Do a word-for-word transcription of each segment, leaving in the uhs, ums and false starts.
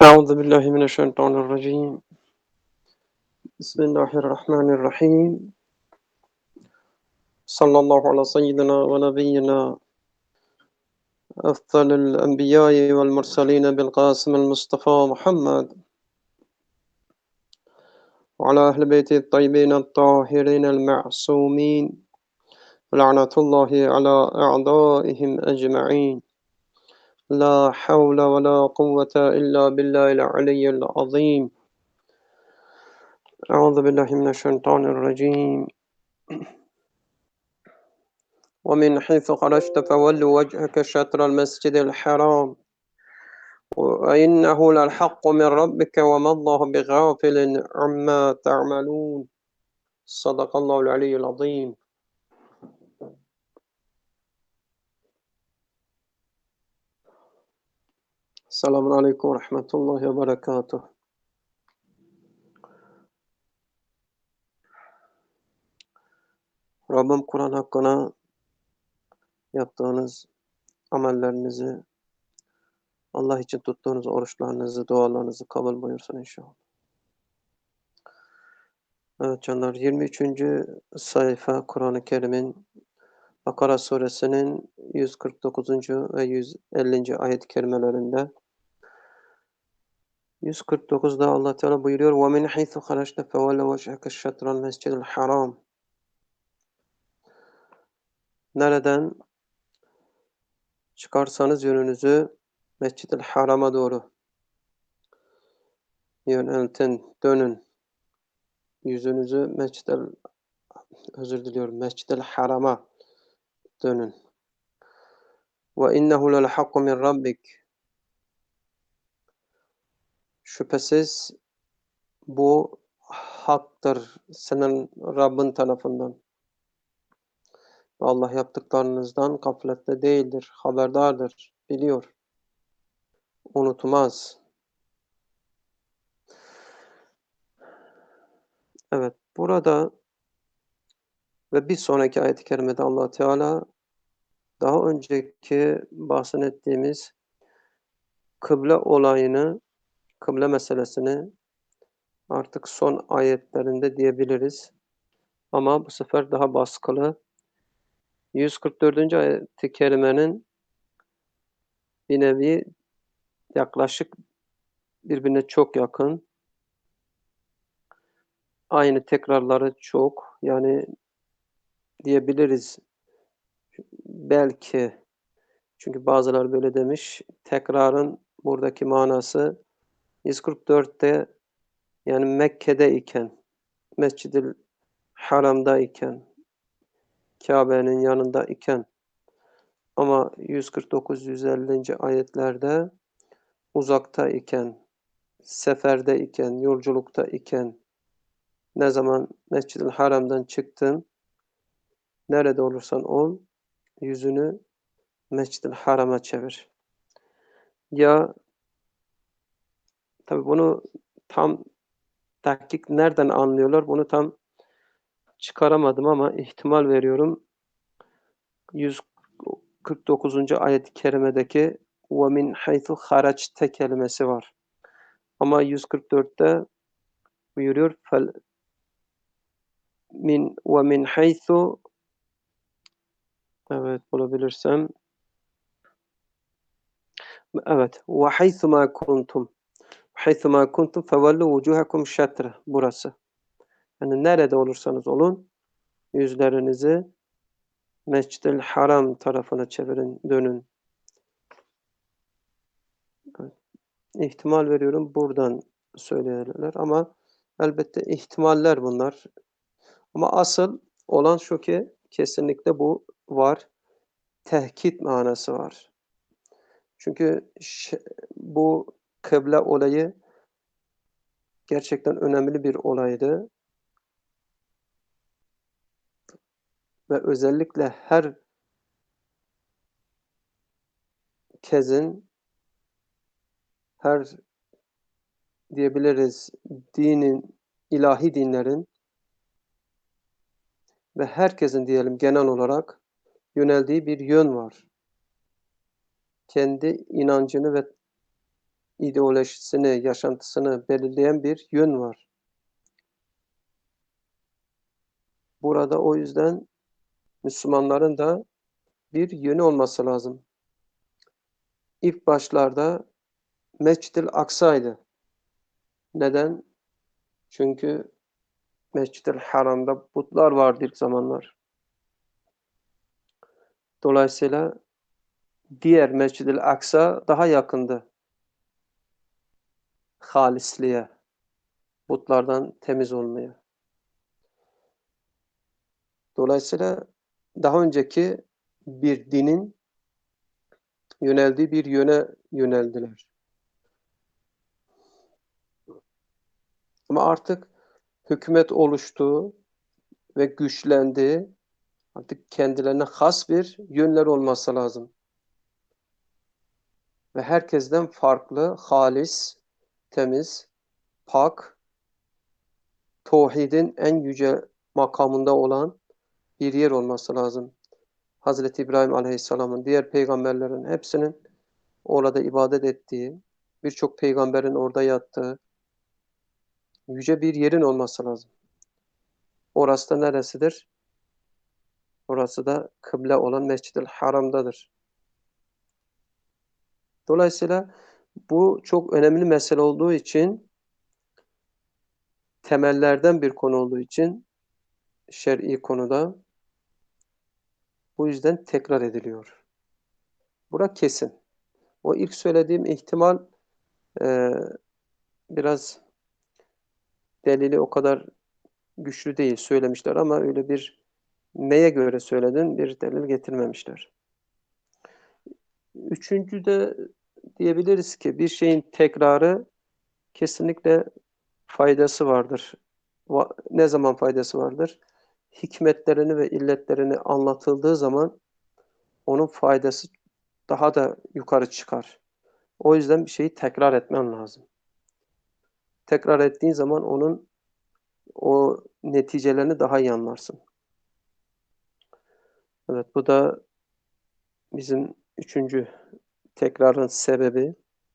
أعوذ بالله من الشيطان الرجيم. بسم الله الرحمن الرحيم. صلى الله على سيدنا ونبينا أفضل الأنبياء والمرسلين بالقاسم المصطفى محمد وعلى أهل بيته الطيبين الطاهرين المعصومين ولعنة الله على أعدائهم أجمعين. لا حول ولا قوة إلا بالله العلي العظيم. أعوذ بالله من الشيطان الرجيم. ومن حيث خرجت فول وجهك شطر المسجد الحرام وإنه للحق من ربك وما الله بغافل عما تعملون. صدق الله العلي العظيم. Selamun Aleyküm ve Rahmetullahi ve Berekatuhu. Rabbim Kur'an hakkına yaptığınız amellerinizi, Allah için tuttuğunuz oruçlarınızı, dualarınızı kabul buyursun inşallah. Evet canlar, yirmi üçüncü sayfa Kur'an-ı Kerim'in Bakara suresinin yüz kırk dokuzuncu ve yüz ellinci ayet-i kerimelerinde yüz kırk dokuzda Allah Teala buyuruyor: وَمِنْ حَيْثُ خَرَجْتَ فَوَلَّ وَجْهَكَ شَطْرَ الْمَسْجِدِ الْحَرَامِ. Nereden çıkarsanız yönünüzü Mescid-i Haram'a doğru yöneltin, dönün. Yüzünüzü Mescid-i özür diliyorum, Mescid-i Haram'a dönün. وَاِنَّهُ لَلْحَقُّ مِنْ رَبِّكَ. Şüphesiz bu haktır senin Rabbin tarafından. Allah yaptıklarınızdan gaflette değildir, haberdardır, biliyor, unutmaz. Evet, burada ve bir sonraki ayet-i kerimede Allah Teala daha önceki bahsettiğimiz kıble olayını, kıble meselesini artık son ayetlerinde diyebiliriz. Ama bu sefer daha baskılı. yüz kırk dördüncü ayet-i kerimenin bir nevi yaklaşık birbirine çok yakın. Aynı tekrarları çok. Yani diyebiliriz belki. Çünkü bazıları böyle demiş. Tekrarın buradaki manası yüz kırk dörtte yani Mekke'de iken, Mescid-i Haram'da iken, Kabe'nin yanında iken, ama yüz kırk dokuz yüz ellinci ayetlerde uzakta iken, seferde iken, yolculukta iken, ne zaman Mescid-i Haram'dan çıktın, nerede olursan ol, yüzünü Mescid-i Haram'a çevir. Ya tabii bunu tam tahkik nereden anlıyorlar? Bunu tam çıkaramadım ama ihtimal veriyorum. yüz kırk dokuzuncu ayet-i kerimedeki وَمِنْ حَيْثُ خَرَجْتَ kelimesi var. Ama yüz kırk dörtte buyuruyor fel min وَمِنْ حَيْثُ evet bulabilirsem evet وَحَيْثُ مَا كُنْتُمْ حَيْثُ مَا كُنْتُمْ فَوَلُّوا وُجُوهَكُمْ شَطْرَهُ burası. Yani nerede olursanız olun yüzlerinizi Mescid-i Haram tarafına çevirin, dönün. Evet. İhtimal veriyorum buradan söylerler ama elbette ihtimaller bunlar. Ama asıl olan şu ki kesinlikle bu var. Tehkit manası var. Çünkü bu kıble olayı gerçekten önemli bir olaydı. Ve özellikle her kezin, her diyebiliriz dinin, ilahi dinlerin ve herkesin diyelim genel olarak yöneldiği bir yön var. Kendi inancını ve ideolojisini, yaşantısını belirleyen bir yön var. Burada o yüzden Müslümanların da bir yönü olması lazım. İlk başlarda Mescid-i Aksa'ydı. Neden? Çünkü Mescid-i Haram'da putlar vardı ilk zamanlar. Dolayısıyla diğer Mescid-i Aksa daha yakındı halisliğe, putlardan temiz olmaya. Dolayısıyla daha önceki bir dinin yöneldiği bir yöne yöneldiler. Ama artık hükümet oluştu ve güçlendi. Artık kendilerine has bir yönleri olması lazım. Ve herkesten farklı, halis, temiz, pak, tauhidin en yüce makamında olan bir yer olması lazım. Hazreti İbrahim Aleyhisselam'ın, diğer peygamberlerin hepsinin orada ibadet ettiği, birçok peygamberin orada yattığı yüce bir yerin olması lazım. Orası da neresidir? Orası da kıble olan Mescid-i Haram'dadır. Dolayısıyla bu çok önemli mesele olduğu için, temellerden bir konu olduğu için şer'i konuda bu yüzden tekrar ediliyor. Bura kesin. O ilk söylediğim ihtimal e, biraz delili o kadar güçlü değil söylemişler ama öyle bir neye göre söyledin bir delil getirmemişler. Üçüncü de diyebiliriz ki bir şeyin tekrarı kesinlikle faydası vardır. Ne zaman faydası vardır? Hikmetlerini ve illetlerini anlatıldığı zaman onun faydası daha da yukarı çıkar. O yüzden bir şeyi tekrar etmen lazım. Tekrar ettiğin zaman onun o neticelerini daha iyi anlarsın. Evet, bu da bizim üçüncü tekrarın sebebi.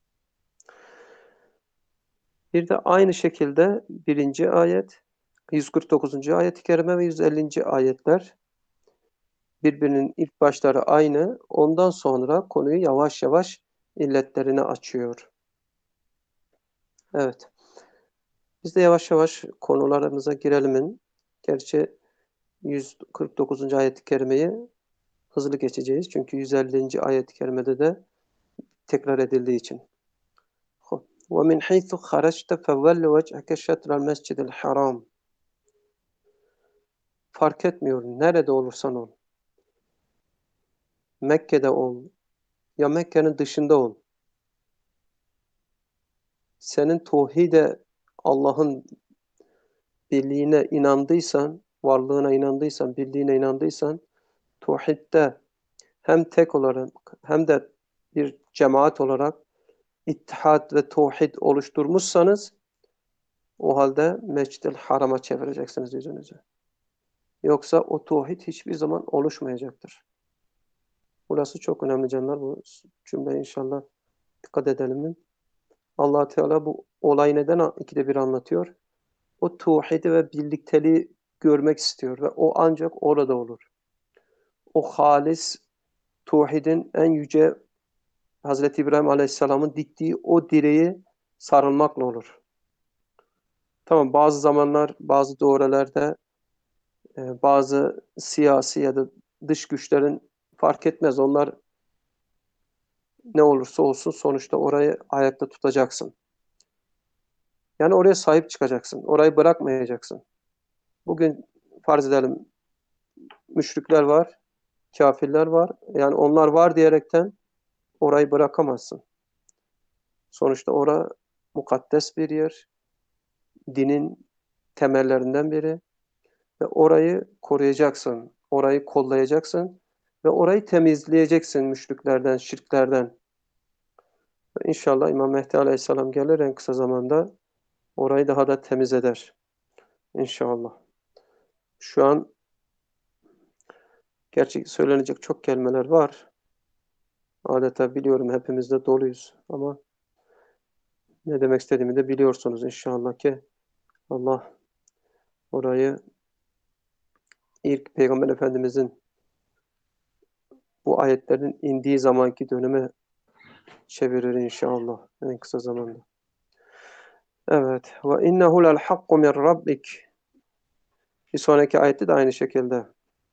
Bir de aynı şekilde birinci ayet, yüz kırk dokuzuncu ayet-i kerime ve yüz ellinci ayetler birbirinin ilk başları aynı. Ondan sonra konuyu yavaş yavaş illetlerini açıyor. Evet. Biz de yavaş yavaş konularımıza girelim. Gerçi yüz kırk dokuzuncu ayet-i kerimeyi hızlı geçeceğiz. Çünkü yüz ellinci ayet-i kerimede de tekrar edildiği için. وَمِنْ حَيْثُ خَرَجْتَ فَوَلِّ وَجْهَكَ شَطْرَ الْمَسْجِدِ الْحَرَامِ Fark etmiyor. Nerede olursan ol. Mekke'de ol. Ya Mekke'nin dışında ol. Senin tauhide, Allah'ın birliğine inandıysan, varlığına inandıysan, birliğine inandıysan, tauhidde hem tek olarak hem de bir cemaat olarak ittihat ve tauhid oluşturmuşsanız o halde Mescid-i Haram'a çevireceksiniz yüzünüzü. Yoksa o tauhid hiçbir zaman oluşmayacaktır. Burası çok önemli canlar. Bu cümle inşallah dikkat edelim. Allah Teala bu olayı neden ikide bir anlatıyor? O tauhidi ve birlikteliği görmek istiyor ve o ancak orada olur. O halis tauhidin en yüce Hazreti İbrahim Aleyhisselam'ın diktiği o direği sarılmakla olur. Tamam, bazı zamanlar, bazı dövrelerde e, bazı siyasi ya da dış güçlerin fark etmez. Onlar ne olursa olsun sonuçta orayı ayakta tutacaksın. Yani oraya sahip çıkacaksın. Orayı bırakmayacaksın. Bugün farz edelim müşrikler var, kafirler var. Yani onlar var diyerekten orayı bırakamazsın. Sonuçta orası mukaddes bir yer. Dinin temellerinden biri. Ve orayı koruyacaksın. Orayı kollayacaksın. Ve orayı temizleyeceksin müşriklerden, şirklerden. Ve İnşallah İmam Mehdi Aleyhisselam gelir en kısa zamanda orayı daha da temiz eder. İnşallah. Şu an gerçi söylenecek çok kelimeler var. Adeta biliyorum hepimiz de doluyuz ama Ne demek istediğimi de biliyorsunuz inşallah ki Allah orayı ilk Peygamber Efendimizin bu ayetlerin indiği zamanki döneme çevirir inşallah en kısa zamanda. Evet. Ve innehu lel hakku min rabbik. Bir sonraki ayette de aynı şekilde.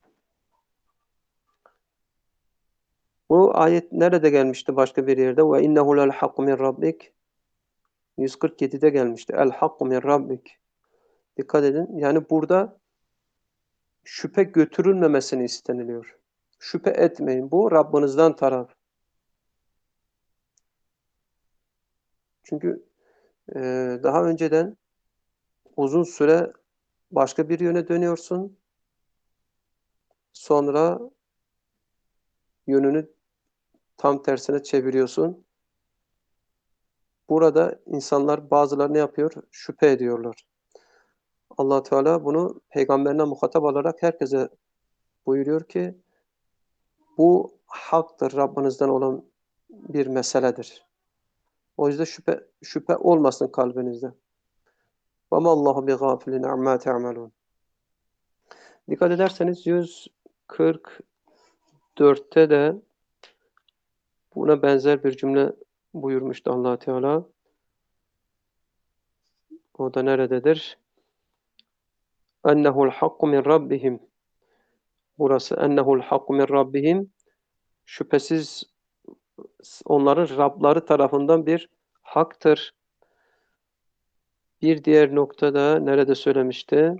Bu ayet nerede gelmişti başka bir yerde? Ve innehu lel hakku min rabbik. yüz kırk yedide gelmişti. El hakku min rabbik. Dikkat edin. Yani burada şüphe götürülmemesini isteniliyor. Şüphe etmeyin. Bu Rabbinizden taraf. Çünkü e, daha önceden uzun süre başka bir yöne dönüyorsun. Sonra yönünü tam tersine çeviriyorsun. Burada insanlar bazıları ne yapıyor? Şüphe ediyorlar. Allah Teala bunu peygamberine muhatap alarak herkese buyuruyor ki bu haktır, Rabbinizden olan bir meseledir. O yüzden şüphe, şüphe olmasın kalbinizde. وَمَا اللّٰهُ بِغَافِلٍ عَمَّا تَعْمَلُونَ. Dikkat ederseniz yüz kırk dörtte de buna benzer bir cümle buyurmuştu Allah Teala. O da nerededir? Ennehu'l hakku min rabbihim. Burası ennehu'l hakku min rabbihim. Şüphesiz onların Rabları tarafından bir haktır. Bir diğer noktada nerede söylemişti?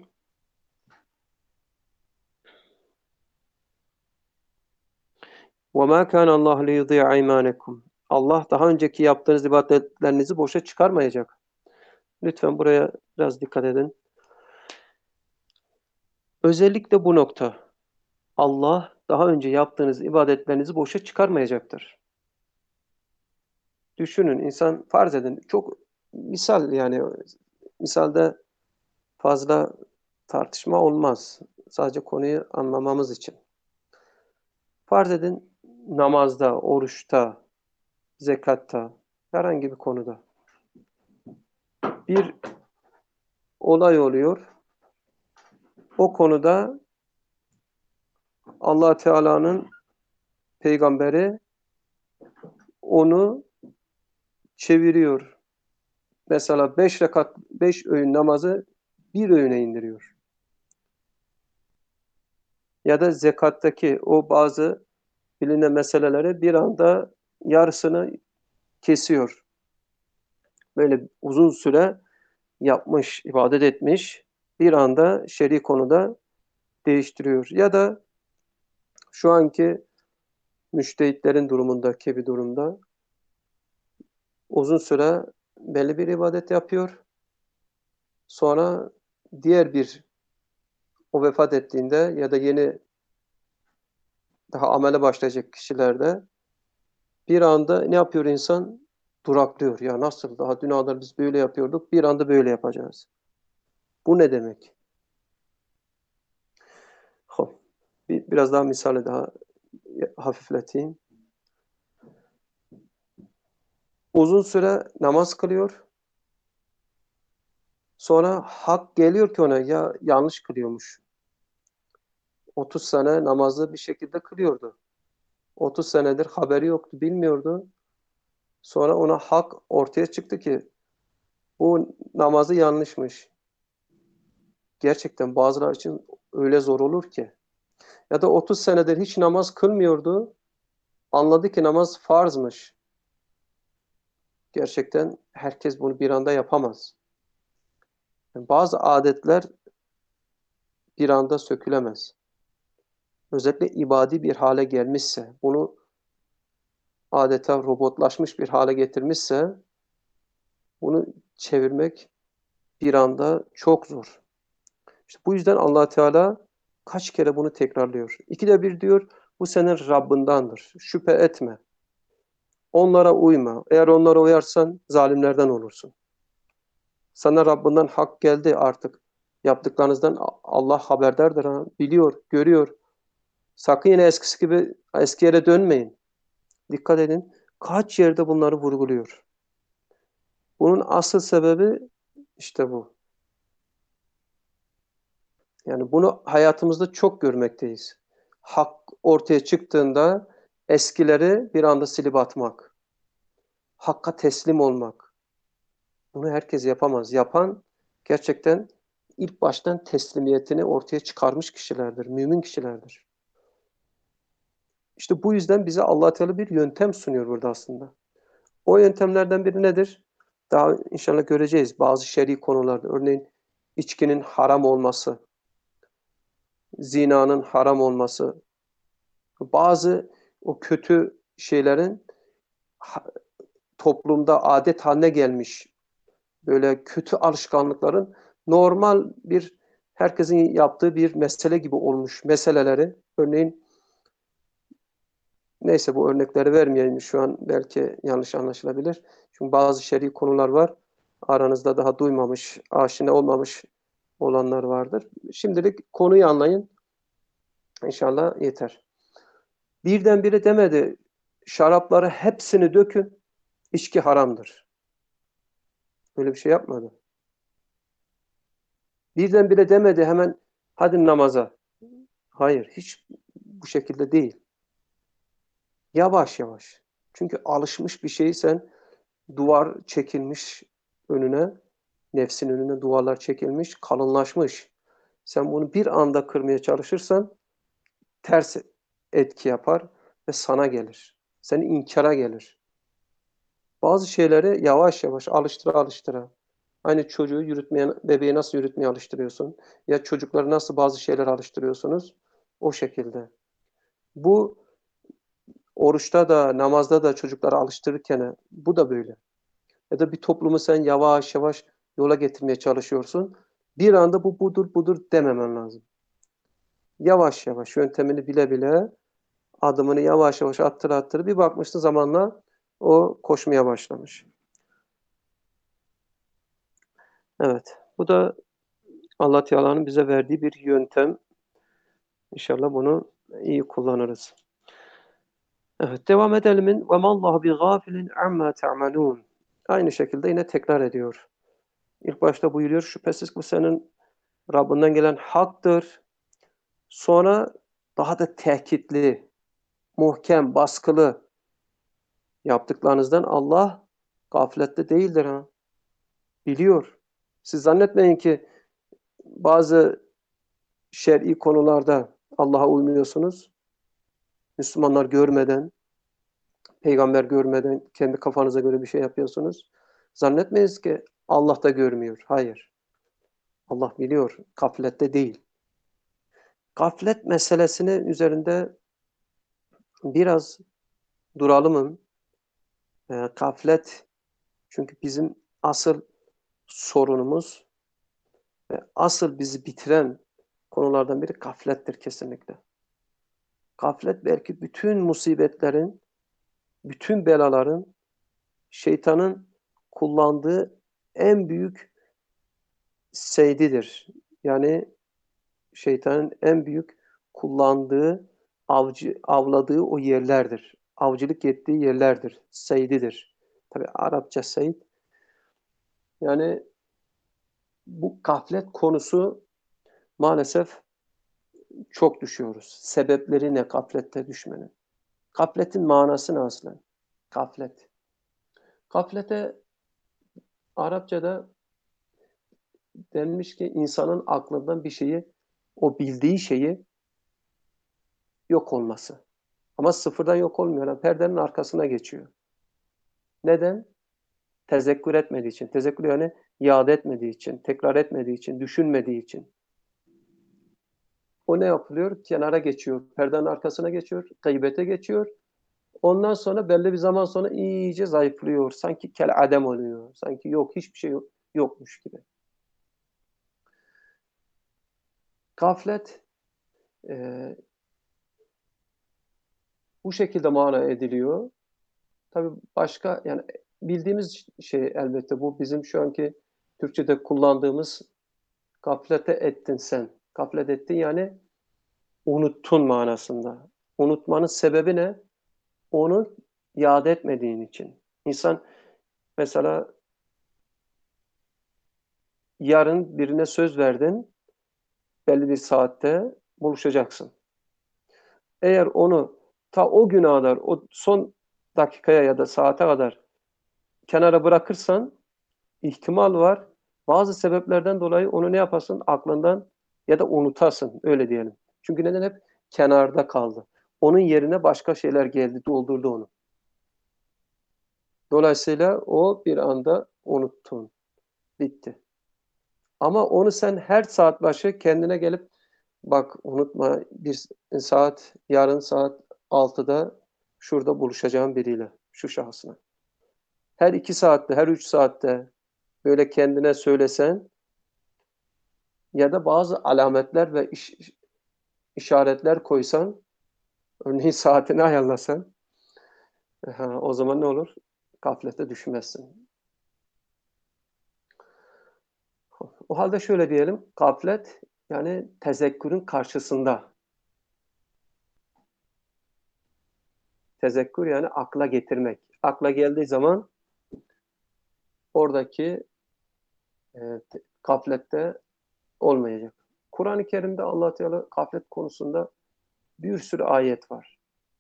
وَمَا كَانَ اللّٰهُ لِيُضِيعَ اَيْمَانَكُمْ. Allah daha önceki yaptığınız ibadetlerinizi boşa çıkarmayacak. Lütfen buraya biraz dikkat edin. Özellikle bu nokta. Allah daha önce yaptığınız ibadetlerinizi boşa çıkarmayacaktır. Düşünün, insan farz edin. Çok misal yani misalde fazla tartışma olmaz. Sadece konuyu anlamamız için. Farz edin namazda, oruçta, zekatta, herhangi bir konuda bir olay oluyor. O konuda Allah Teala'nın peygamberi onu çeviriyor. Mesela beş rekat, beş öğün namazı bir öğüne indiriyor. Ya da zekattaki o bazı bilinen meseleleri bir anda yarısını kesiyor. Böyle uzun süre yapmış, ibadet etmiş, bir anda şer'i konuda değiştiriyor. Ya da şu anki müştehitlerin durumundaki bir durumda uzun süre belli bir ibadet yapıyor. Sonra diğer bir o vefat ettiğinde ya da yeni daha amele başlayacak kişilerde bir anda ne yapıyor insan? Duraklıyor. Ya nasıl daha dün kadar biz böyle yapıyorduk, bir anda böyle yapacağız. Bu ne demek? Hop. Bir, biraz daha misali daha hafifleteyim. Uzun süre namaz kılıyor. Sonra hak geliyor ki ona ya yanlış kılıyormuş. otuz sene namazı bir şekilde kılıyordu. otuz senedir haberi yoktu, bilmiyordu. Sonra ona hak ortaya çıktı ki bu namazı yanlışmış. Gerçekten bazıları için öyle zor olur ki. Ya da otuz senedir hiç namaz kılmıyordu. Anladı ki namaz farzmış. Gerçekten herkes bunu bir anda yapamaz. Yani bazı adetler bir anda sökülemez. Özellikle ibadi bir hale gelmişse, bunu adeta robotlaşmış bir hale getirmişse, bunu çevirmek bir anda çok zor. İşte bu yüzden Allah Teala kaç kere bunu tekrarlıyor. İkide bir diyor, bu senin Rabbindandır. Şüphe etme. Onlara uyma. Eğer onlara uyarsan zalimlerden olursun. Sana Rabbinden hak geldi artık. Yaptıklarınızdan Allah haberdardır. Ha? Biliyor, görüyor. Sakın yine eskisi gibi eski yere dönmeyin. Dikkat edin. Kaç yerde bunları vurguluyor. Bunun asıl sebebi işte bu. Yani bunu hayatımızda çok görmekteyiz. Hak ortaya çıktığında eskileri bir anda silip atmak. Hakka teslim olmak. Bunu herkes yapamaz. Yapan gerçekten ilk baştan teslimiyetini ortaya çıkarmış kişilerdir. Mümin kişilerdir. İşte bu yüzden bize Allah Teala bir yöntem sunuyor burada aslında. O yöntemlerden biri nedir? Daha inşallah göreceğiz bazı şer'i konularda. Örneğin içkinin haram olması, zinanın haram olması, bazı o kötü şeylerin toplumda adet haline gelmiş böyle kötü alışkanlıkların normal bir herkesin yaptığı bir mesele gibi olmuş meseleleri. Örneğin neyse bu örnekleri vermeyeyim şu an belki yanlış anlaşılabilir. Çünkü bazı şer'i konular var. Aranızda daha duymamış, aşina olmamış olanlar vardır. Şimdilik konuyu anlayın. İnşallah yeter. Birdenbire demedi, şarapları hepsini dökün, içki haramdır. Böyle bir şey yapmadı. Birdenbire demedi hemen, hadi namaza. Hayır, hiç bu şekilde değil. Yavaş yavaş. Çünkü alışmış bir şeyi sen duvar çekilmiş önüne, nefsin önüne duvarlar çekilmiş, kalınlaşmış. Sen bunu bir anda kırmaya çalışırsan ters etki yapar ve sana gelir. Seni inkara gelir. Bazı şeyleri yavaş yavaş alıştıra alıştıra. Aynı çocuğu yürütmeye, bebeği nasıl yürütmeye alıştırıyorsun? Ya çocukları nasıl bazı şeyler alıştırıyorsunuz? O şekilde. Bu oruçta da, namazda da çocukları alıştırırken bu da böyle. Ya da bir toplumu sen yavaş yavaş yola getirmeye çalışıyorsun. Bir anda bu budur budur dememen lazım. Yavaş yavaş yöntemini bile bile adımını yavaş yavaş attır attır bir bakmışsın zamanla o koşmaya başlamış. Evet. Bu da Allah Teala'nın bize verdiği bir yöntem. İnşallah bunu iyi kullanırız. Evet, devam edelim. Ve mallahu bi gafilin amma ta'malun. Aynı şekilde yine tekrar ediyor. İlk başta buyuruyor, şüphesiz bu senin Rabbinden gelen haktır. Sonra daha da tehkitli, muhkem, baskılı yaptıklarınızdan Allah gaflette değildir ha. Biliyor. Siz zannetmeyin ki bazı şer'i konularda Allah'a uymuyorsunuz. Müslümanlar görmeden, peygamber görmeden kendi kafanıza göre bir şey yapıyorsunuz. Zannetmeyiz ki Allah da görmüyor. Hayır. Allah biliyor. Gaflette değil. Gaflet meselesini üzerinde biraz duralım. E, gaflet çünkü bizim asıl sorunumuz ve asıl bizi bitiren konulardan biri gaflettir kesinlikle. Gaflet belki bütün musibetlerin, bütün belaların, şeytanın kullandığı en büyük seydidir. Yani şeytanın en büyük kullandığı, avcı, avladığı o yerlerdir. Avcılık ettiği yerlerdir. Seydidir. Tabi Arapça seyd. Yani bu gaflet konusu maalesef çok düşüyoruz. Sebepleri ne gaflette düşmenin? Gafletin manası ne aslında? Gaflet. Gaflete Arapçada denmiş ki insanın aklından bir şeyi, o bildiği şeyi yok olması. Ama sıfırdan yok olmuyor. Yani perdenin arkasına geçiyor. Neden? Tezekkür etmediği için. Tezekkür yani yad etmediği için, tekrar etmediği için, düşünmediği için. O ne yapılıyor? Kenara geçiyor. Perdenin arkasına geçiyor. Gıybete geçiyor. Ondan sonra belli bir zaman sonra iyice zayıflıyor. Sanki kel adem oluyor. Sanki yok, hiçbir şey yok, yokmuş gibi. Gaflet e, bu şekilde mana ediliyor. Tabii başka yani bildiğimiz şey elbette bu bizim şu anki Türkçe'de kullandığımız gaflete ettin sen. Gaflet ettin yani unuttun manasında. Unutmanın sebebi ne? Onu yad etmediğin için. İnsan mesela yarın birine söz verdin, belli bir saatte buluşacaksın. Eğer onu ta o güne kadar, o son dakikaya ya da saate kadar kenara bırakırsan, ihtimal var. Bazı sebeplerden dolayı onu ne yapasın? Aklından ya da unutasın, öyle diyelim. Çünkü neden? Hep kenarda kaldı. Onun yerine başka şeyler geldi, doldurdu onu. Dolayısıyla o bir anda unuttun. Bitti. Ama onu sen her saat başı kendine gelip bak unutma, bir saat, yarın saat altıda şurada buluşacağım biriyle, şu şahsına. Her iki saatte, her üç saatte böyle kendine söylesen ya da bazı alametler ve iş, işaretler koysan, örneğin saatini ayarlasan, ha, o zaman ne olur? Gaflete düşmezsin. O halde şöyle diyelim, gaflet yani tezekkürün karşısında. Tezekkür yani akla getirmek. Akla geldiği zaman oradaki e, gaflette olmayacak. Kur'an-ı Kerim'de Allah Teala gaflet konusunda bir sürü ayet var.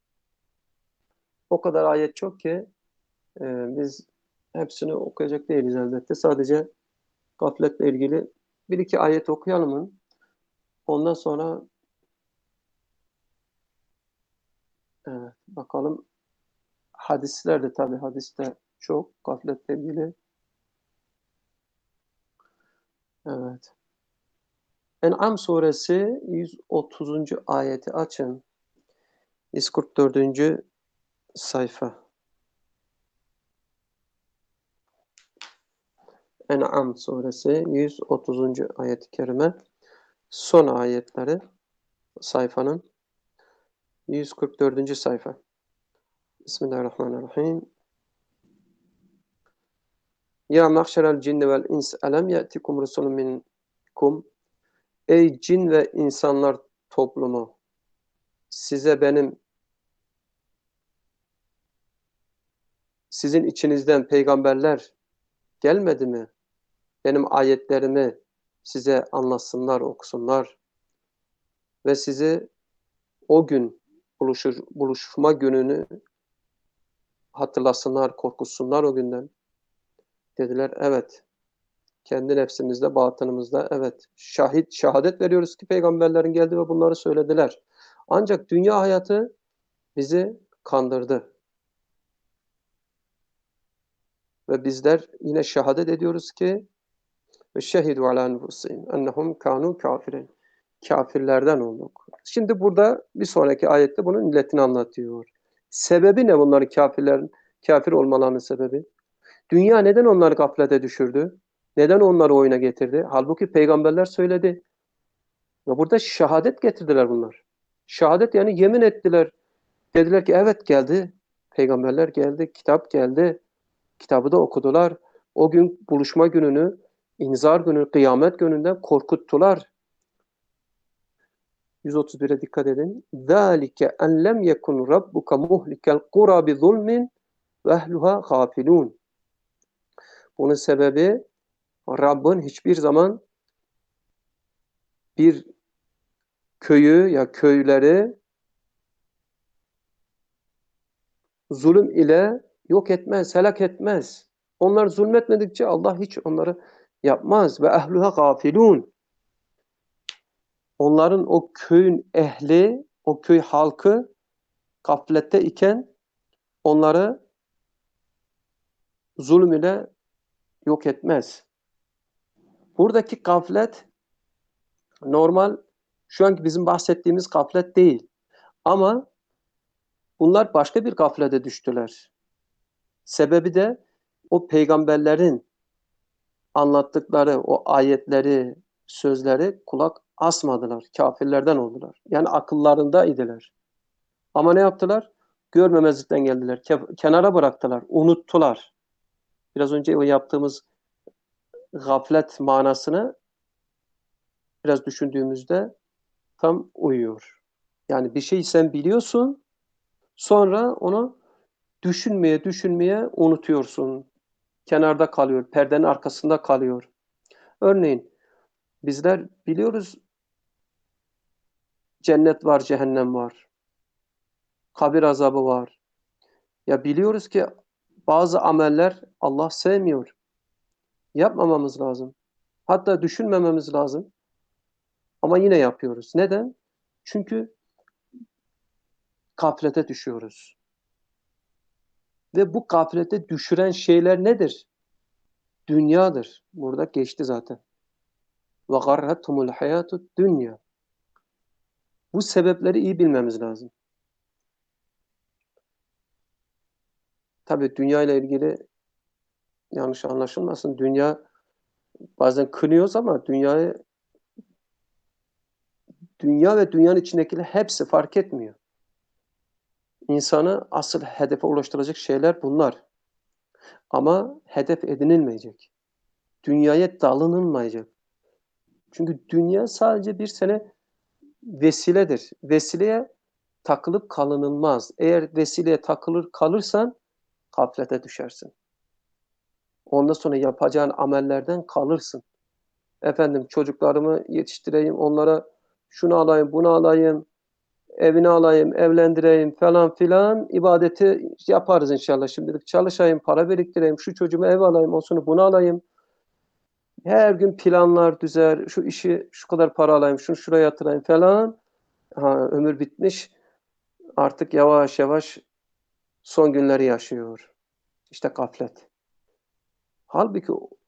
O kadar ayet çok ki e, biz hepsini okuyacak değiliz elbette. Sadece gafletle ilgili bir iki ayet okuyalım. Ondan sonra evet, bakalım hadisler de tabii hadiste çok gafletle ilgili. Evet. En'am suresi yüz otuzuncu ayeti açın. yüz kırk dördüncü sayfa. En'am suresi yüz otuzuncu ayet-i kerime. Son ayetleri sayfanın yüz kırk dördüncü sayfa. Bismillahirrahmanirrahim. Ya mahşerel cinni vel ins elem ye'tikum rusulun minkum. Ey cin ve insanlar toplumu, size benim sizin içinizden peygamberler gelmedi mi? Benim ayetlerimi size anlatsınlar, okusunlar ve sizi o gün buluşur, buluşma gününü hatırlasınlar, korkusunlar o günden. Dediler evet. Kendi nefsimizde, batınımızda evet. Şahit, şehadet veriyoruz ki peygamberlerin geldi ve bunları söylediler. Ancak dünya hayatı bizi kandırdı. Ve bizler yine şehadet ediyoruz ki ve şehidu ala enfusihim ennehum kanu kafirin. Kafirlerden olduk. Şimdi burada bir sonraki ayette bunun illetini anlatıyor. Sebebi ne bunların kafirlerin kafir olmalarının sebebi? Dünya neden onları gaflete düşürdü? Neden onları oyuna getirdi? Halbuki peygamberler söyledi. Ve burada şehadet getirdiler bunlar. Şehadet yani yemin ettiler. Dediler ki evet geldi. Peygamberler geldi. Kitap geldi. Kitabı da okudular. O gün buluşma gününü, inzar günü, kıyamet gününden korkuttular. yüz otuz bire dikkat edin. ذَٰلِكَ اَنْ لَمْ يَكُنْ رَبُّكَ مُهْلِكَ الْقُرَى بِظُلْمٍ وَاهْلُهَا غَافِلُونَ. Bunun sebebi Rabbin hiçbir zaman bir köyü ya köyleri zulüm ile yok etmez, helak etmez. Onlar zulmetmedikçe Allah hiç onları yapmaz. Ve ehluha gafilun. Onların o köyün ehli, o köy halkı gaflette iken onları zulüm ile yok etmez. Buradaki gaflet normal şu anki bizim bahsettiğimiz gaflet değil. Ama bunlar başka bir gaflete düştüler. Sebebi de o peygamberlerin anlattıkları o ayetleri, sözleri kulak asmadılar. Kafirlerden oldular. Yani akıllarında idiler. Ama ne yaptılar? Görmemezlikten geldiler. Kenara bıraktılar. Unuttular. Biraz önce o yaptığımız gaflet manasını biraz düşündüğümüzde tam uyuyor. Yani bir şeyi sen biliyorsun, sonra onu düşünmeye düşünmeye unutuyorsun. Kenarda kalıyor, perdenin arkasında kalıyor. Örneğin bizler biliyoruz cennet var, cehennem var, kabir azabı var. Ya biliyoruz ki bazı ameller Allah sevmiyor. Yapmamamız lazım. Hatta düşünmememiz lazım. Ama yine yapıyoruz. Neden? Çünkü gaflete düşüyoruz. Ve bu gaflete düşüren şeyler nedir? Dünyadır. Burada geçti zaten. Ve garratumul hayatud dünya. Bu sebepleri iyi bilmemiz lazım. Tabii dünya ile ilgili yanlış anlaşılmasın. Dünya bazen kınıyoruz ama dünyayı dünya ve dünyanın içindekiler hepsi fark etmiyor. İnsanı asıl hedefe ulaştıracak şeyler bunlar. Ama hedef edinilmeyecek. Dünyaya dalınılmayacak. Çünkü dünya sadece bir sene vesiledir. Vesileye takılıp kalınılmaz. Eğer vesileye takılır kalırsan gaflete düşersin. Ondan sonra yapacağın amellerden kalırsın. Efendim çocuklarımı yetiştireyim, onlara şunu alayım, bunu alayım, evini alayım, evlendireyim falan filan ibadeti yaparız inşallah. Şimdilik çalışayım, para biriktireyim, şu çocuğuma ev alayım, olsun bunu alayım. Her gün planlar düzer, şu işi şu kadar para alayım, şunu şuraya yatırayım falan. Ha, ömür bitmiş. Artık yavaş yavaş son günleri yaşıyor. İşte gaflet. Halbuki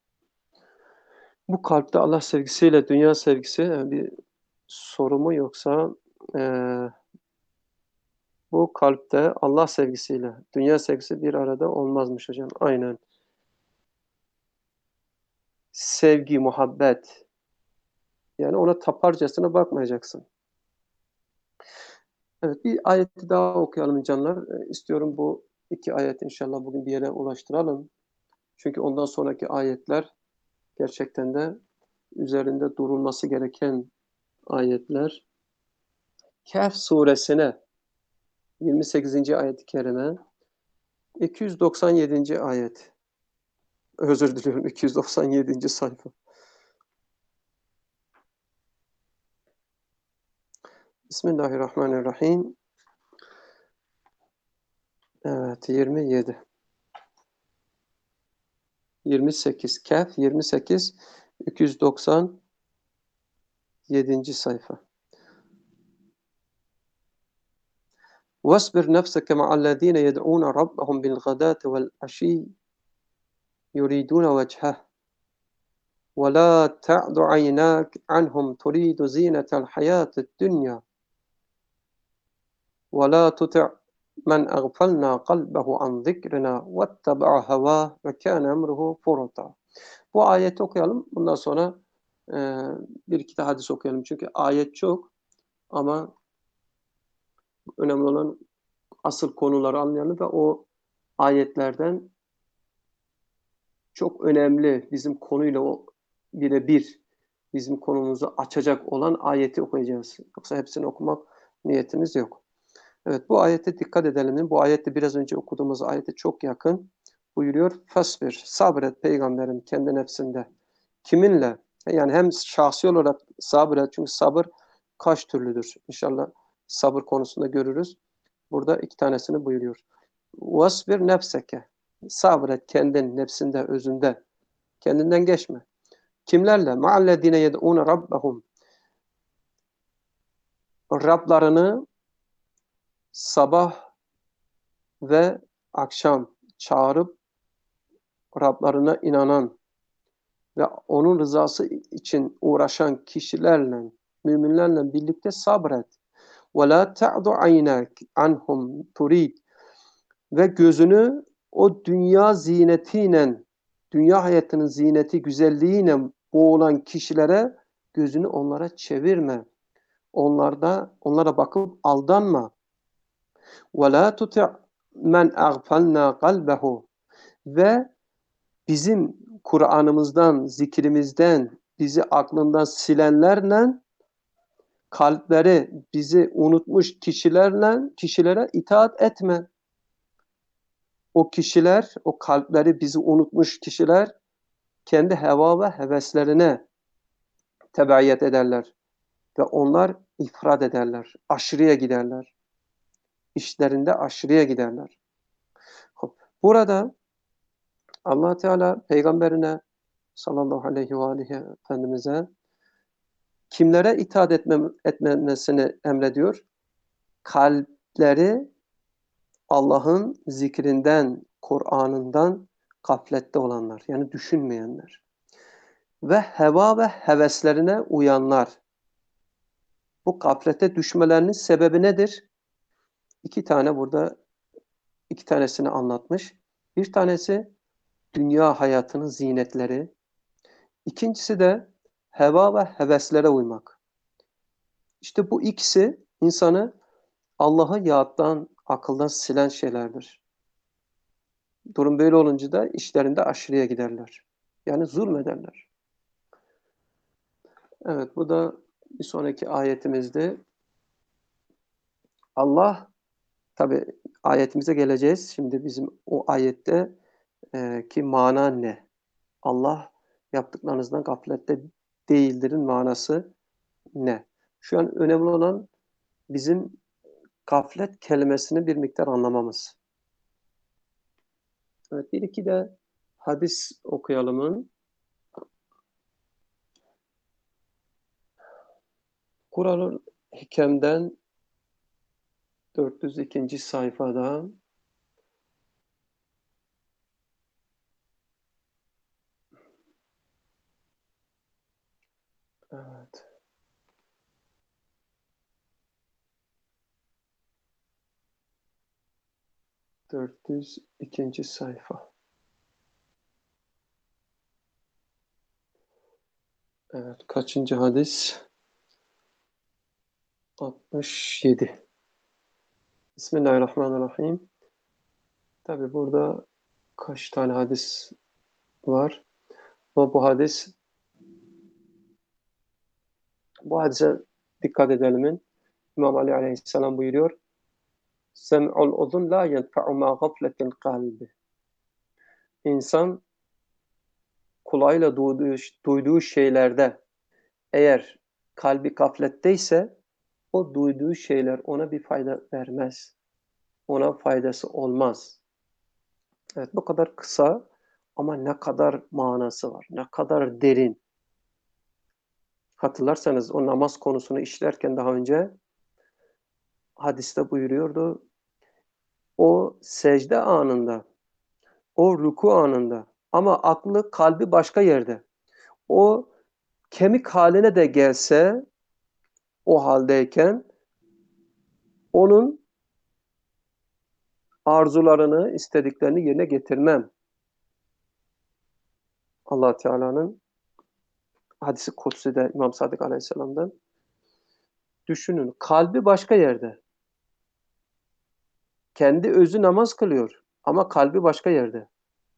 bu kalpte Allah sevgisiyle dünya sevgisi bir soru mu yoksa e, bu kalpte Allah sevgisiyle dünya sevgisi bir arada olmazmış hocam. Aynen. Sevgi, muhabbet. Yani ona taparcasına bakmayacaksın. Evet, bir ayeti daha okuyalım canlar. E, istiyorum bu iki ayet inşallah bugün bir yere ulaştıralım. Çünkü ondan sonraki ayetler gerçekten de üzerinde durulması gereken ayetler. Kehf suresine yirmi sekizinci ayet-i kerime, iki yüz doksan yedinci ayet. Özür diliyorum, iki yüz doksan yedinci sayfa. Bismillahirrahmanirrahim. Evet, yirmi yedi. yirmi sekiz. Kehf yirmi sekiz, iki yüz doksan yedinci sayfa. وَاصْبِرْ نَفْسَكَ مَعَ الَّذ۪ينَ يَدْعُونَ رَبَّهُمْ بِالْغَدَاةِ وَالْعَشِيِّ يُرِيدُونَ وَجْهَهُ وَلَا تَعْدُ عَيْنَاكَ عَنْهُمْ تُرِيدُ زِينَةَ الْحَيَاةِ الدُّنْيَا وَلَا تُطِعْ مَنْ أَغْفَلْنَا قَلْبَهُ عَنْ ذِكْرِنَا وَاتَّبَعَ هَوَاهُ وَكَانَ أَمْرُهُ فُرُطًا. Bu ayeti okuyalım. Bundan sonra e, bir iki de hadis okuyalım. Çünkü ayet çok ama önemli olan asıl konuları anlayalım ve o ayetlerden çok önemli bizim konuyla o birebir bizim konumuzu açacak olan ayeti okuyacağız. Yoksa hepsini okumak niyetimiz yok. Evet, bu ayete dikkat edelim. Bu ayette biraz önce okuduğumuz ayete çok yakın. Buyuruyor, fasbir, sabret peygamberim kendi nefsinde. Kiminle? Yani hem şahsi olarak sabret. Çünkü sabır kaç türlüdür? İnşallah sabır konusunda görürüz. Burada iki tanesini buyuruyor. Vasbir nefseke. Sabret kendin, nefsinde, özünde. Kendinden geçme. Kimlerle? Ma'allezine yed'ûne rabbahum. Rablarını sabah ve akşam çağırıp Rablarına inanan ve onun rızası için uğraşan kişilerle, müminlerle birlikte sabret. وَلَا تَعْدُ عَيْنَكَ عَنْهُمْ تُرِيدُ. Ve gözünü o dünya zinetiyle, dünya hayatının zineti, güzelliğiyle boğulan kişilere gözünü onlara çevirme. Onlarda, onlara bakıp aldanma. وَلَا تُطِعْ مَنْ أَغْفَلْنَا قَلْبَهُ. Ve bizim Kur'an'ımızdan, zikrimizden, bizi aklından silenlerle, kalpleri bizi unutmuş kişilerle, kişilere itaat etme. O kişiler, o kalpleri bizi unutmuş kişiler kendi heva ve heveslerine tebaiyet ederler. Ve onlar ifrat ederler, aşırıya giderler. İşlerinde aşırıya giderler. Burada Allah Teala peygamberine sallallahu aleyhi ve aleyhi efendimize kimlere itaat etmem, etmemesini emrediyor? Kalpleri Allah'ın zikrinden, Kur'an'ından gaflette olanlar, yani düşünmeyenler ve heva ve heveslerine uyanlar. Bu gaflete düşmelerinin sebebi nedir? İki tane burada, iki tanesini anlatmış. Bir tanesi dünya hayatının zinetleri. İkincisi de heva ve heveslere uymak. İşte bu ikisi insanı Allah'ı yağdan, akıldan silen şeylerdir. Durum böyle olunca da işlerinde aşırıya giderler. Yani zulmederler. Evet, bu da bir sonraki ayetimizde. Allah, tabi ayetimize geleceğiz. Şimdi bizim o ayette e, ki mana ne? Allah yaptıklarınızdan gaflette değildirin manası ne? Şu an önemli olan bizim gaflet kelimesini bir miktar anlamamız. Evet, bir iki de hadis okuyalımın. Kur'an-ı Hikem'den dört yüz ikinci sayfada evet. dört yüz ikinci sayfa. Evet, kaçıncı hadis? altmış yedi. Bismillahirrahmanirrahim. Tabi burada kaç tane hadis var? Ama bu hadis bu hadise dikkat edelim. İmam Ali Aleyhisselam buyuruyor. Sem'ul uzun la yenfe'u ma gafletil kalbi. İnsan kulağıyla duyduğu, duyduğu şeylerde eğer kalbi gafletteyse o duyduğu şeyler ona bir fayda vermez. Ona faydası olmaz. Evet, bu kadar kısa ama ne kadar manası var, ne kadar derin. Hatırlarsanız o namaz konusunu işlerken daha önce hadiste buyuruyordu. O secde anında, o ruku anında ama aklı, kalbi başka yerde. O kemik haline de gelse o haldeyken onun arzularını, istediklerini yerine getirmem. Allah Teala'nın hadisi kutsi'de İmam Sadık Aleyhisselam'dan. Düşünün, kalbi başka yerde. Kendi özü namaz kılıyor ama kalbi başka yerde.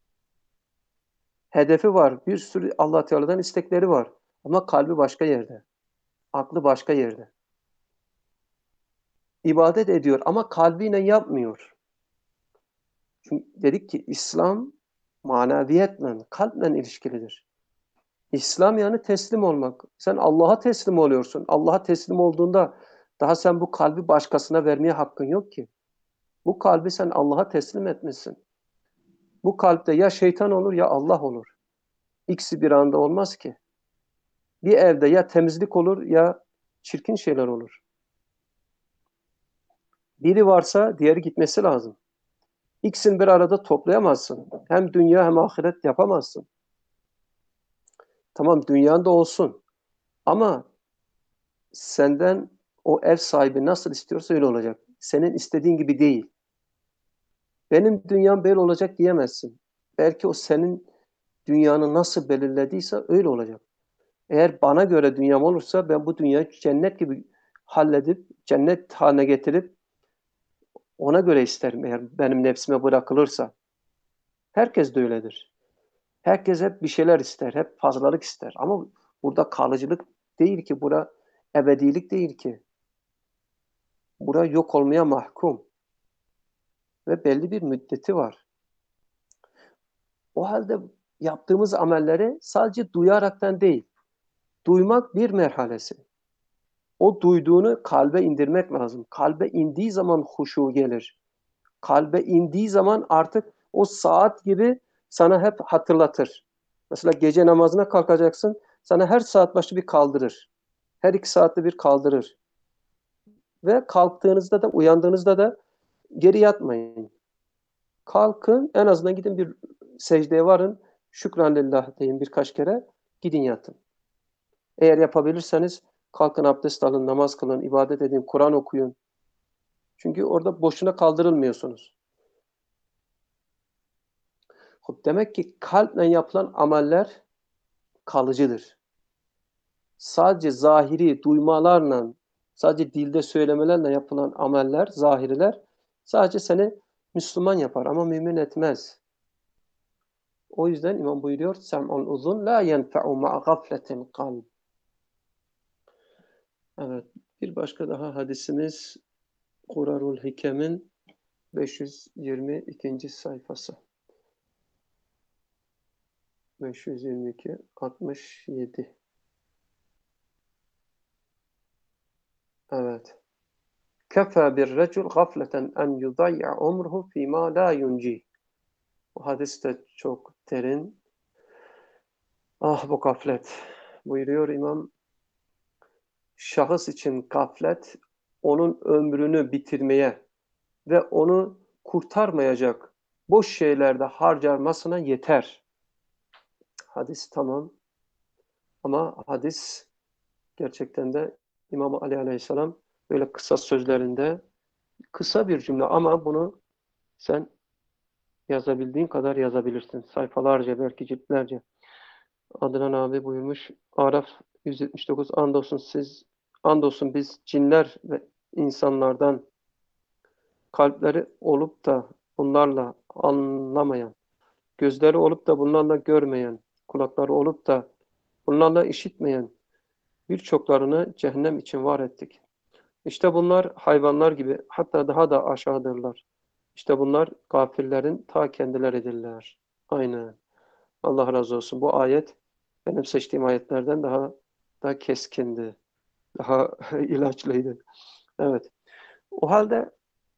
Hedefi var, bir sürü Allah Teala'dan istekleri var ama kalbi başka yerde. Aklı başka yerde. İbadet ediyor ama kalbiyle yapmıyor. Çünkü dedik ki İslam maneviyetle, kalple ilişkilidir. İslam yani teslim olmak. Sen Allah'a teslim oluyorsun. Allah'a teslim olduğunda daha sen bu kalbi başkasına vermeye hakkın yok ki. Bu kalbi sen Allah'a teslim etmişsin. Bu kalpte ya şeytan olur ya Allah olur. İkisi bir anda olmaz ki. Bir evde ya temizlik olur ya çirkin şeyler olur. Biri varsa diğeri gitmesi lazım. İkisini bir arada toplayamazsın. Hem dünya hem ahiret yapamazsın. Tamam, dünyanda olsun. Ama senden o ev sahibi nasıl istiyorsa öyle olacak. Senin istediğin gibi değil. Benim dünyam böyle olacak diyemezsin. Belki o senin dünyanı nasıl belirlediyse öyle olacak. Eğer bana göre dünyam olursa ben bu dünyayı cennet gibi halledip, cennet haline getirip ona göre isterim eğer benim nefsime bırakılırsa. Herkes de öyledir. Herkes hep bir şeyler ister, hep fazlalık ister. Ama burada kalıcılık değil ki, bura ebedilik değil ki. Bura yok olmaya mahkum. Ve belli bir müddeti var. O halde yaptığımız amelleri sadece duyaraktan değil, duymak bir merhalesi. O duyduğunu kalbe indirmek lazım. Kalbe indiği zaman huşu gelir. Kalbe indiği zaman artık o saat gibi sana hep hatırlatır. Mesela gece namazına kalkacaksın, sana her saat başı bir kaldırır. Her iki saatte bir kaldırır. Ve kalktığınızda da, uyandığınızda da geri yatmayın. Kalkın, en azından gidin bir secdeye varın, şükran lillah deyin birkaç kere, gidin yatın. Eğer yapabilirseniz kalkın, abdest alın, namaz kılın, ibadet edin, Kur'an okuyun. Çünkü orada boşuna kaldırılmıyorsunuz. Demek ki kalple yapılan ameller kalıcıdır. Sadece zahiri duymalarla, sadece dilde söylemelerle yapılan ameller, zahiriler sadece seni Müslüman yapar ama mümin etmez. O yüzden İmam buyuruyor, sem'ul uzun la yenfe'u ma'a gafletin kalb. Evet, bir başka daha hadisimiz Kurarul Hikem'in beş yüz yirmi ikinci sayfası. beş yüz yirmi iki altmış yedi. Evet. Kefa bir recul gafleten en yudayya umruhu fîmâ la yunci. Bu hadis de çok derin. Ah bu gaflet. Buyuruyor İmam, şahıs için gaflet onun ömrünü bitirmeye ve onu kurtarmayacak boş şeylerde harcarmasına yeter. Hadis tamam. Ama hadis gerçekten de İmam Ali Aleyhisselam böyle kısa sözlerinde, kısa bir cümle ama bunu sen yazabildiğin kadar yazabilirsin. Sayfalarca, belki ciltlerce. Adnan abi buyurmuş. Araf yüz yetmiş dokuz. Andolsun siz, andolsun biz cinler ve insanlardan kalpleri olup da bunlarla anlamayan, gözleri olup da bunlarla görmeyen, kulakları olup da bunlarla işitmeyen birçoklarını cehennem için var ettik. İşte bunlar hayvanlar gibi, hatta daha da aşağıdırlar. İşte bunlar gafillerin ta kendileridirler. Aynen. Allah razı olsun. Bu ayet benim seçtiğim ayetlerden daha daha keskindi. Daha ilaçlıydı. Evet. O halde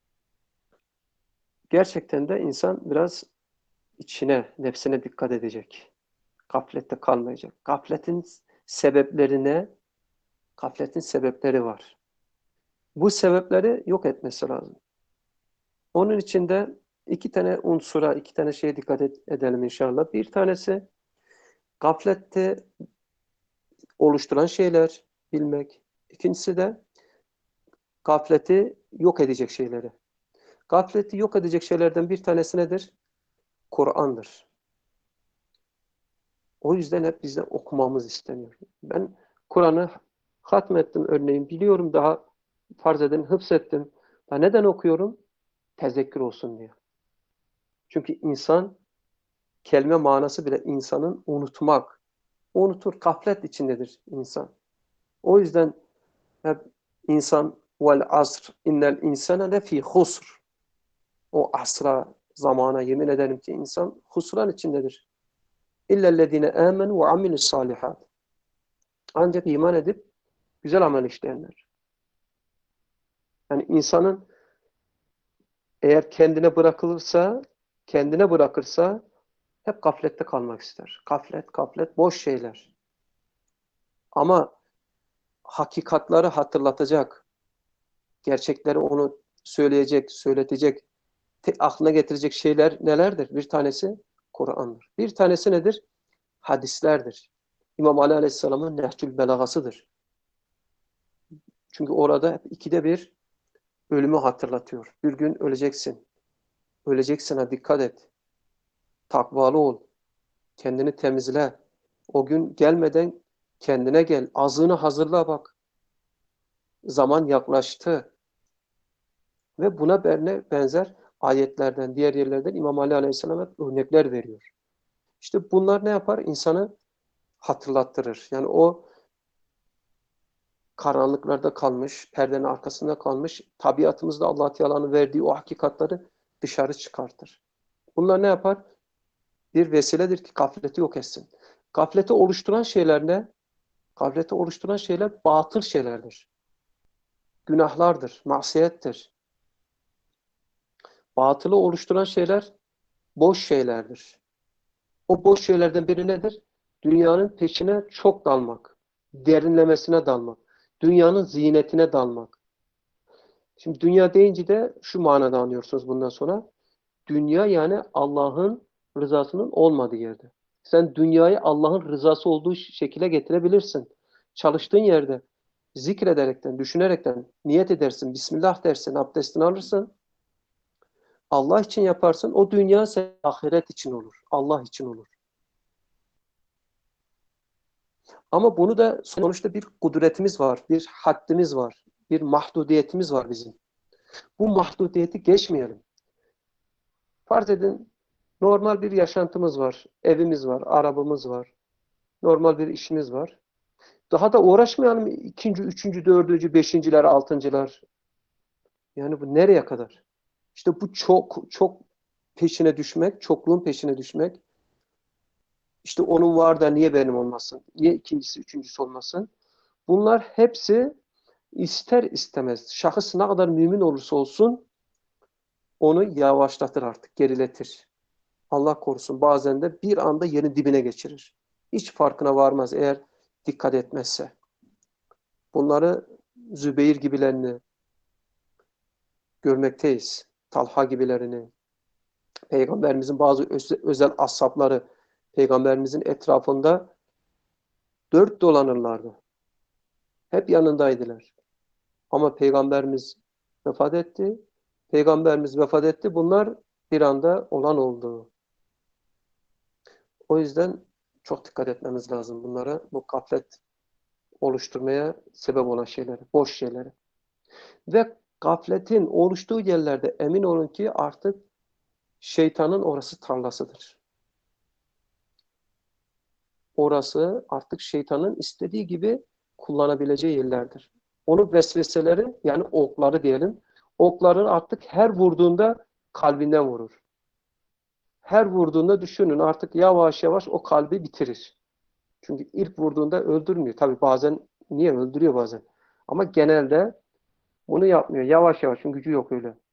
gerçekten de insan biraz içine, nefsine dikkat edecek. Gaflette kalmayacak. Gafletin sebeplerine, gafletin sebepleri var. Bu sebepleri yok etmesi lazım. Onun için de iki tane unsura, iki tane şeye dikkat edelim inşallah. Bir tanesi gaflette oluşturan şeyler bilmek. İkincisi de gafleti yok edecek şeyleri. Gafleti yok edecek şeylerden bir tanesi nedir? Kur'an'dır. O yüzden hep bizden okumamız isteniyor. Ben Kur'an'ı hatmettim örneğin. Biliyorum, daha farz edin hıfzettim. Daha neden okuyorum? Tezekkür olsun diye. Çünkü insan, kelime manası bile insanın unutmak. Unutur, gaflet içindedir insan. O yüzden hep insan vel asr innel insane lefî husr. O asra, zamana yemin ederim ki insan husran içindedir. İllellezine amenu ve amilus salihat. Ancak iman edip güzel amel işleyenler. Yani insanın eğer kendine bırakılırsa, kendine bırakırsa hep gaflette kalmak ister. Gaflet, gaflet, boş şeyler. Ama hakikatları hatırlatacak, gerçekleri onu söyleyecek, söyletecek, aklına getirecek şeyler nelerdir? Bir tanesi Kur'an'dır. Bir tanesi nedir? Hadislerdir. İmam Ali Aleyhisselam'ın Nehcül Belagası'dır. Çünkü orada hep ikide bir ölümü hatırlatıyor. Bir gün öleceksin. Öleceksin, ha dikkat et. Takvalı ol. Kendini temizle. O gün gelmeden kendine gel. Azığını hazırla bak. Zaman yaklaştı. Ve buna benzer ayetlerden, diğer yerlerden İmam Ali Aleyhisselam hep örnekler veriyor. İşte bunlar ne yapar? İnsanı hatırlattırır. Yani o karanlıklarda kalmış, perdenin arkasında kalmış, tabiatımızda Allah Teala'nın verdiği o hakikatleri dışarı çıkartır. Bunlar ne yapar? bir vesiledir ki gafleti yok etsin. Gafleti oluşturan şeyler ne? Gafleti oluşturan şeyler batıl şeylerdir. Günahlardır, masiyettir. Batılı oluşturan şeyler boş şeylerdir. O boş şeylerden biri nedir? Dünyanın peşine çok dalmak, derinlemesine dalmak, dünyanın zinetine dalmak. Şimdi dünya deyince de şu manada anlıyorsunuz bundan sonra. Dünya yani Allah'ın rızasının olmadığı yerde. Sen dünyayı Allah'ın rızası olduğu şekilde getirebilirsin. Çalıştığın yerde zikrederekten, düşünerekten niyet edersin, Bismillah dersin, abdestini alırsın. Allah için yaparsın. O dünya senin ahiret için olur. Allah için olur. Ama bunu da sonuçta bir kudretimiz var, bir haddimiz var, bir mahdudiyetimiz var bizim. Bu mahdudiyeti geçmeyelim. Farz edin normal bir yaşantımız var, evimiz var, arabamız var, normal bir işimiz var. Daha da uğraşmayalım ikinci, üçüncü, dördüncü, beşinciler, altıncılar. Yani bu nereye kadar? İşte bu çok çok peşine düşmek, çokluğun peşine düşmek. İşte onun var da niye benim olmasın? Niye ikincisi, üçüncüsü olmasın? Bunlar hepsi ister istemez, şahıs ne kadar mümin olursa olsun onu yavaşlatır artık, geriletir. Allah korusun bazen de bir anda yerin dibine geçirir. Hiç farkına varmaz eğer dikkat etmezse. Bunları Zübeyir gibilerini görmekteyiz. Talha gibilerini, Peygamberimizin bazı özel ashabları Peygamberimizin etrafında dört dolanırlardı. Hep yanındaydılar. Ama Peygamberimiz vefat etti. Peygamberimiz vefat etti. Bunlar bir anda olan oldu. O yüzden çok dikkat etmemiz lazım bunlara. Bu gaflet oluşturmaya sebep olan şeyleri, boş şeyleri. Ve gafletin oluştuğu yerlerde emin olun ki artık şeytanın orası tarlasıdır. Orası artık şeytanın istediği gibi kullanabileceği yerlerdir. Onun vesveseleri yani okları diyelim. Okların artık her vurduğunda kalbinden vurur. Her vurduğunda düşünün artık yavaş yavaş o kalbi bitirir. Çünkü ilk vurduğunda öldürmüyor. Tabii bazen niye öldürüyor bazen. Ama genelde bunu yapmıyor. Yavaş yavaş çünkü gücü yok öyle.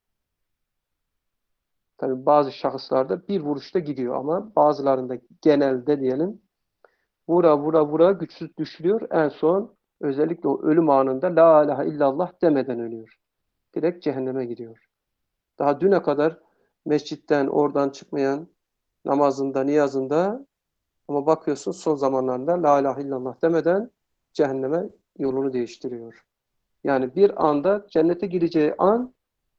Tabii bazı şahıslarda bir vuruşta gidiyor ama bazılarında genelde diyelim vura vura vura güçsüz düşürüyor. En son özellikle o ölüm anında la ilahe illallah demeden ölüyor. Direkt cehenneme gidiyor. Daha düne kadar mescitten oradan çıkmayan namazında, niyazında ama bakıyorsun son zamanlarda la ilahe illallah demeden cehenneme yolunu değiştiriyor. Yani bir anda cennete gireceği an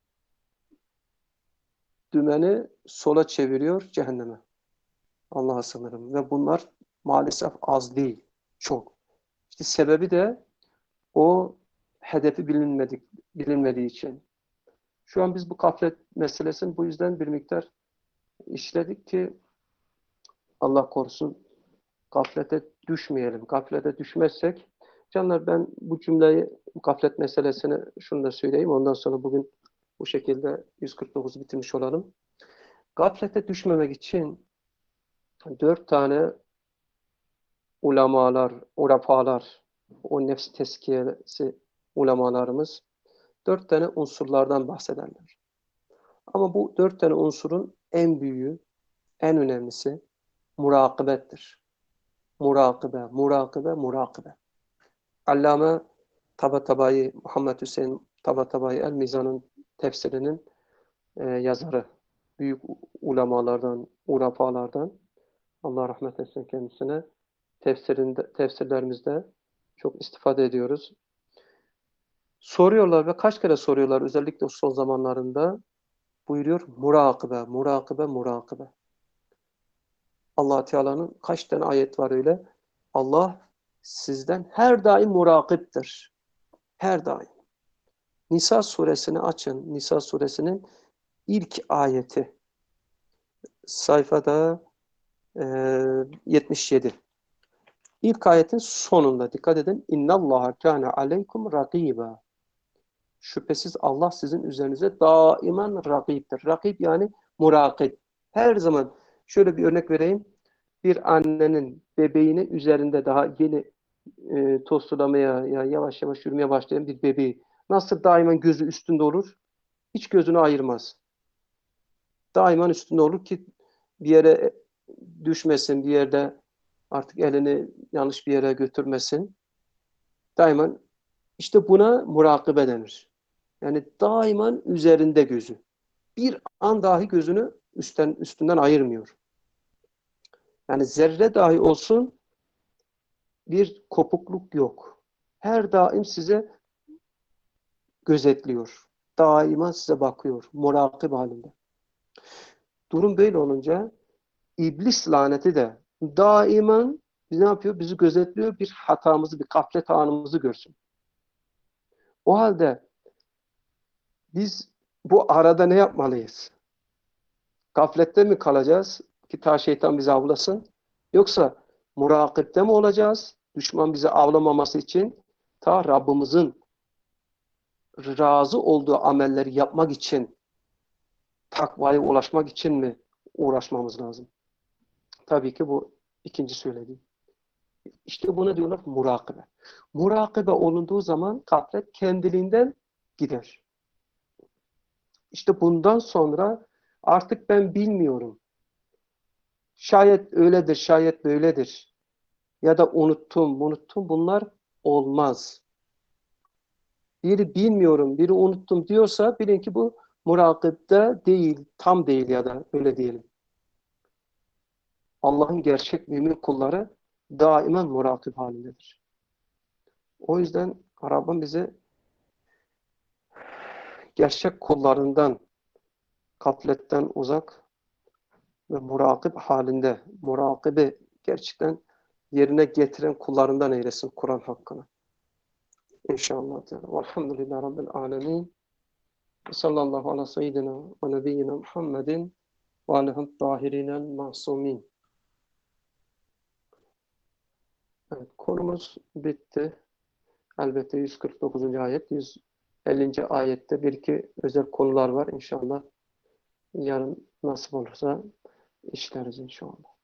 dümeni sola çeviriyor cehenneme. Allah'a sığınırım. Ve bunlar maalesef az değil. Çok. İşte sebebi de o hedefi bilinmedik, bilinmediği için. Şu an biz bu gaflet meselesini bu yüzden bir miktar işledik ki Allah korusun gaflete düşmeyelim. Gaflete düşmezsek canlar ben bu cümleyi, bu gaflet meselesini şunu da söyleyeyim. Ondan sonra bugün bu şekilde yüz kırk dokuzu bitirmiş olalım. Gaflete düşmemek için dört tane ulamalar, urafalar, o nefs tezkiyesi ulamalarımız dört tane unsurlardan bahsederler. Ama bu dört tane unsurun en büyüğü, en önemlisi murakibettir. Murakabe, murakabe, murakabe. Allame Tabatabai, Muhammed Hüseyin Tabatabai El-Mizan'ın tefsirinin e, yazarı. Büyük ulemalardan, urafalardan. Allah rahmet etsin kendisine. Tefsirinde, tefsirlerimizde çok istifade ediyoruz. Soruyorlar ve kaç kere soruyorlar özellikle son zamanlarında buyuruyor murakabe, murakabe, murakabe. Allah Teala'nın kaç tane ayet var öyle? Allah sizden her daim murakiptir. Her daim. Nisa suresini açın. Nisa suresinin ilk ayeti. Sayfada e, yetmiş yedi. İlk ayetin sonunda dikkat edin. İnnallaha kâne aleykum rakîbâ. Şüphesiz Allah sizin üzerinize daimen rakiptir. Rakip yani murakip. Her zaman Şöyle bir örnek vereyim. Bir annenin bebeğini üzerinde daha yeni e, tosulamaya, ya yavaş yavaş yürümeye başlayan bir bebeği nasıl daima gözü üstünde olur? Hiç gözünü ayırmaz. Daima üstünde olur ki bir yere düşmesin, bir yerde artık elini yanlış bir yere götürmesin. Daima işte buna murakabe denir. Yani daima üzerinde gözü. Bir an dahi gözünü üstten, üstünden ayırmıyor. Yani zerre dahi olsun bir kopukluk yok. Her daim size gözetliyor. Daima size bakıyor. Murakip halinde. Durum böyle olunca iblis laneti de daima ne yapıyor? Bizi gözetliyor. Bir hatamızı, bir gaflet anımızı görsün. O halde biz bu arada ne yapmalıyız? Gaflette mi kalacağız ki ta şeytan bizi avlasın? Yoksa murakipte mi olacağız? Düşman bizi avlamaması için ta Rabbimizin razı olduğu amelleri yapmak için, takvaya ulaşmak için mi uğraşmamız lazım? Tabii ki bu ikinci söylediğim. İşte buna diyorlar murakabe. Murakabe olunduğu zaman gaflet kendiliğinden gider. İşte bundan sonra artık ben bilmiyorum. Şayet öyledir, şayet böyledir. Ya da unuttum, unuttum. Bunlar olmaz. Biri bilmiyorum, biri unuttum diyorsa bilin ki bu murakibde değil, tam değil ya da öyle diyelim. Allah'ın gerçek mümin kulları daima murakip halindedir. O yüzden Rabbim bize gerçek kullarından, gafletten uzak ve murakip halinde, murakibi gerçekten yerine getiren kullarından eylesin Kur'an hakkını. İnşallah. Velhamdülillahi Rabbil alemin. Sallallahu ala seyyidina ve nebiyyina Muhammedin ve aleyhim tahirinel masumin. Evet, konumuz bitti. Elbette yüz kırk dokuzuncu ayet, yüz ellinci ayette bir iki özel konular var. İnşallah yarın nasip olursa işleriz inşallah.